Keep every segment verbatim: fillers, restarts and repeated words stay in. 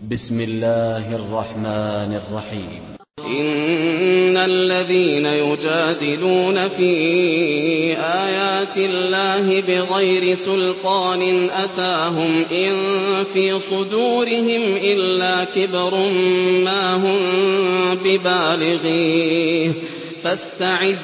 بسم الله الرحمن الرحيم. إن الذين يجادلون في آيات الله بغير سلطان أتاهم إن في صدورهم إلا كبر ما هم ببالغيه فاستعذ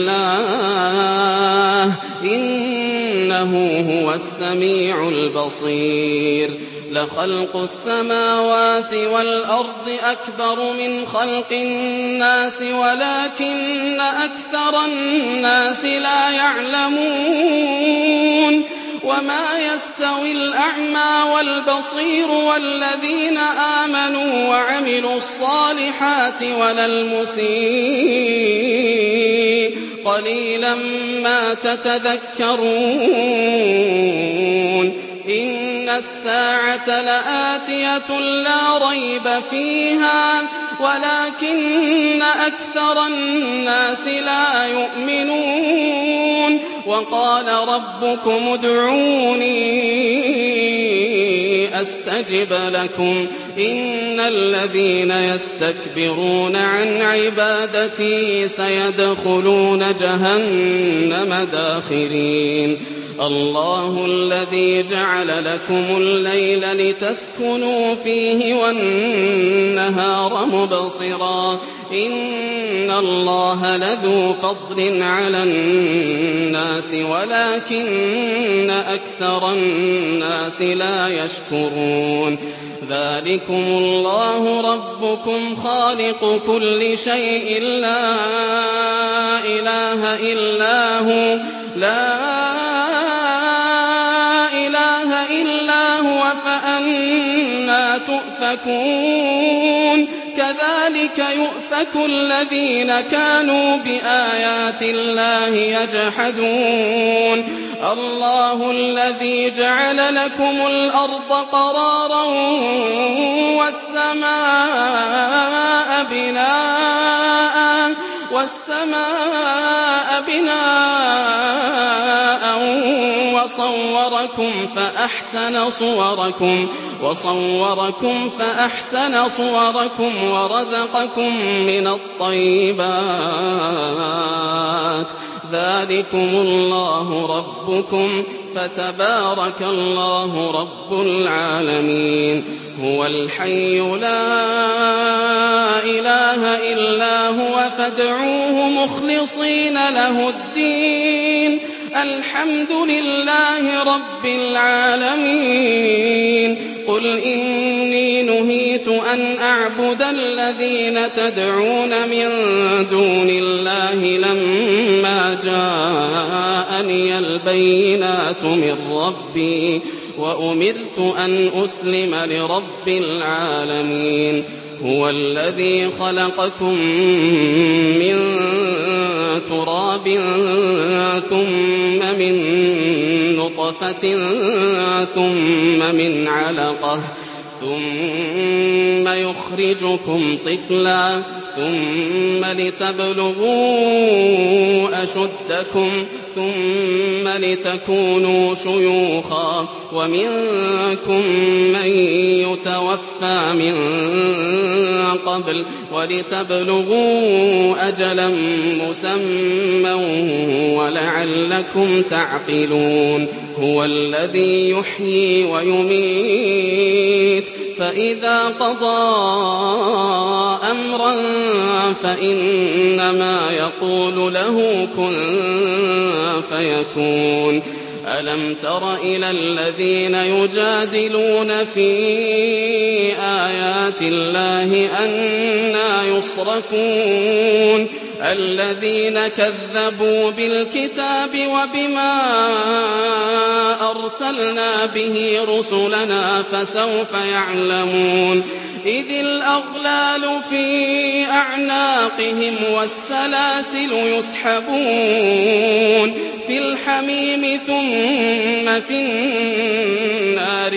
بالله إنه هو السميع البصير. لخلق السماوات والأرض أكبر من خلق الناس ولكن أكثر الناس لا يعلمون. وما يستوي الأعمى والبصير والذين آمنوا وعملوا الصالحات ولا المسيء قليلا ما تتذكرون. إن الساعة لآتية لا ريب فيها ولكن أكثر الناس لا يؤمنون. وقال ربكم ادعوني أستجب لكم إن الذين يستكبرون عن عبادتي سيدخلون جهنم داخرين. الله الذي جعل لكم الليل لتسكنوا فيه والنهار مبصرا إن الله لذو فضل على الناس ولكن أكثر الناس لا يشكرون. ذلكم الله ربكم خالق كل شيء لا إله إلا هو لا إله إلا هو فأنى تؤفكون. كذلك يؤفك الذين كانوا بآيات الله يجحدون. الله الذي جعل لكم الأرض قرارا والسماء بناء والسماء بناء وصوركم فأحسن صوركم وصوركم فأحسن صوركم ورزقكم من الطيبات. ذلكم الله ربكم فتبارك الله رب العالمين. هو الحي لا إله إلا هو فادعوه مخلصين له الدين الحمد لله رب العالمين. قل إني نهيت أن أعبد الذين تدعون من دون الله لما جاءني البينات من ربي وأمرت أن أسلم لرب العالمين. هو الذي خلقكم من تراب ثم من نطفة ثم من علقة ثم يخرجكم طفلا ثم لتبلغوا أشدكم ثم لتكونوا شيوخا ومنكم من يتوفى من قبل ولتبلغوا أجلا مسمى ولعلكم تعقلون. هو الذي يحيي ويميت فإذا قضى أمرا فإنما يقول له كن فيكون. ألم تر إلى الذين يجادلون في آيات الله أنى يصرفون الذين كذبوا بالكتاب وبما أرسلنا به رسلنا فسوف يعلمون. إذ الأغلال في أعناقهم والسلاسل يسحبون في الحميم ثم في النار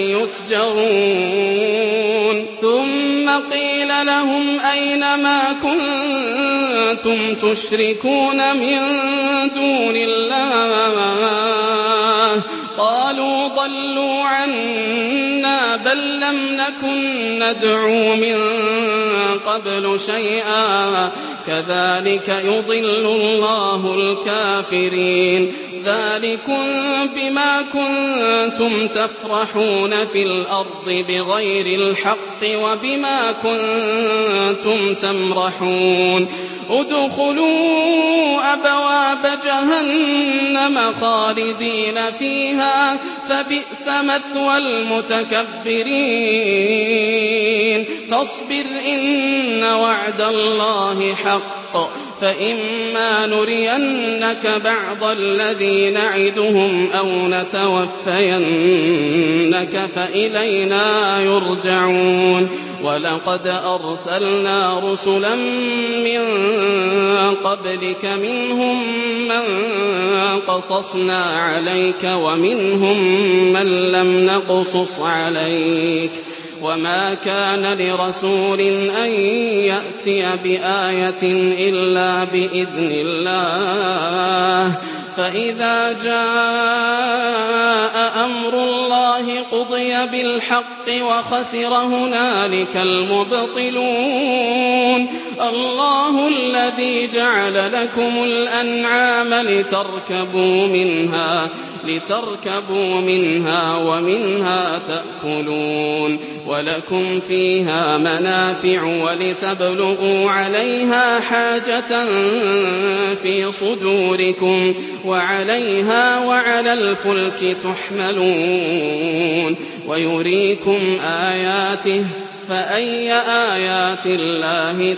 يسجرون. ثم قيل لهم أين ما كنتم تشركون من دون الله قالوا ضلوا عنا بل لم نكن ندعو من قبل شيئا كذلك يضل الله الكافرين ذلكم بما كنتم تفرحون في الأرض بغير الحق وبما كنتم تمرحون ادخلوا أبواب جهنم خالدين فيها فبئس مثوى المتكبرين فاصبر إن وعد الله حق فإما نرينك بعض الذي نعدهم أو نتوفينك فإلينا يرجعون ولقد أرسلنا رسلا من قبلك منهم من قصصنا عليك ومنهم من لم نقصص عليك وما كان لرسول أن يأتي بآية إلا بإذن الله فإذا جاء أمر الله قضي بالحق وخسر هنالك المبطلون الله الذي جعل لكم الأنعام لتركبوا منها لتركبوا منها ومنها تأكلون ولكم فيها منافع ولتبلغوا عليها حاجة في صدوركم وعليها وعلى الفلك تحملون ويريكم آياته فأي آيات الله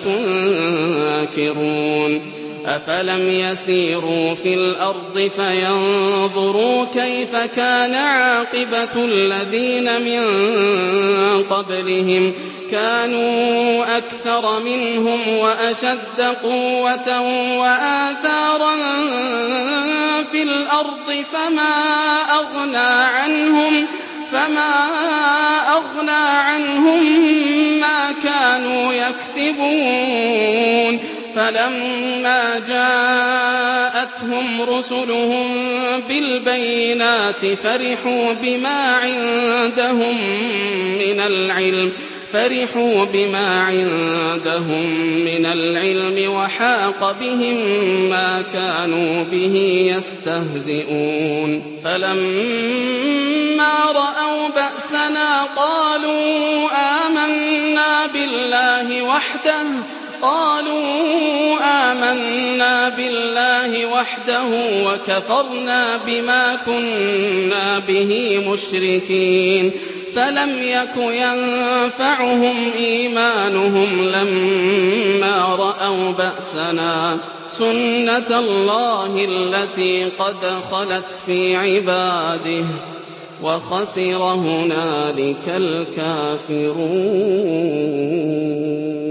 تنكرون أفلم يسيروا في الأرض فينظروا كيف كان عاقبة الذين من قبلهم كانوا أكثر منهم وأشد قوة وآثارا في الأرض فما أغنى عنهم فما أغنى عنهم ما كانوا يكسبون فلما جاءتهم رسلهم بالبينات فرحوا بما عندهم من العلم فرحوا بما عندهم من العلم وحاق بهم ما كانوا به يستهزئون فلما رأوا بأسنا قالوا آمنا بالله وحده قالوا آمنا بالله وحده وكفرنا بما كنا به مشركين فلم يك ينفعهم إيمانهم لما رأوا بأسنا سنة الله التي قد خلت في عباده وخسر هنالك الكافرون.